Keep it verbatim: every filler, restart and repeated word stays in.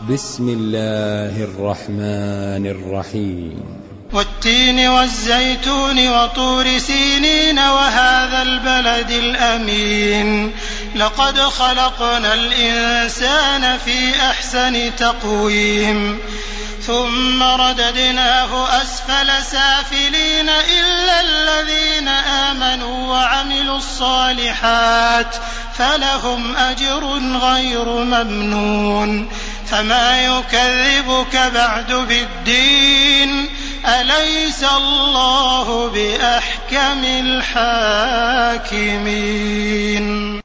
بسم الله الرحمن الرحيم والتين والزيتون وطور سينين وهذا البلد الأمين لقد خلقنا الإنسان في أحسن تقويم ثم رددناه أسفل سافلين إلا الذين آمنوا وعملوا الصالحات فلهم أجر غير ممنون فما يكذبك بعد بالدين أليس الله بأحكم الحاكمين.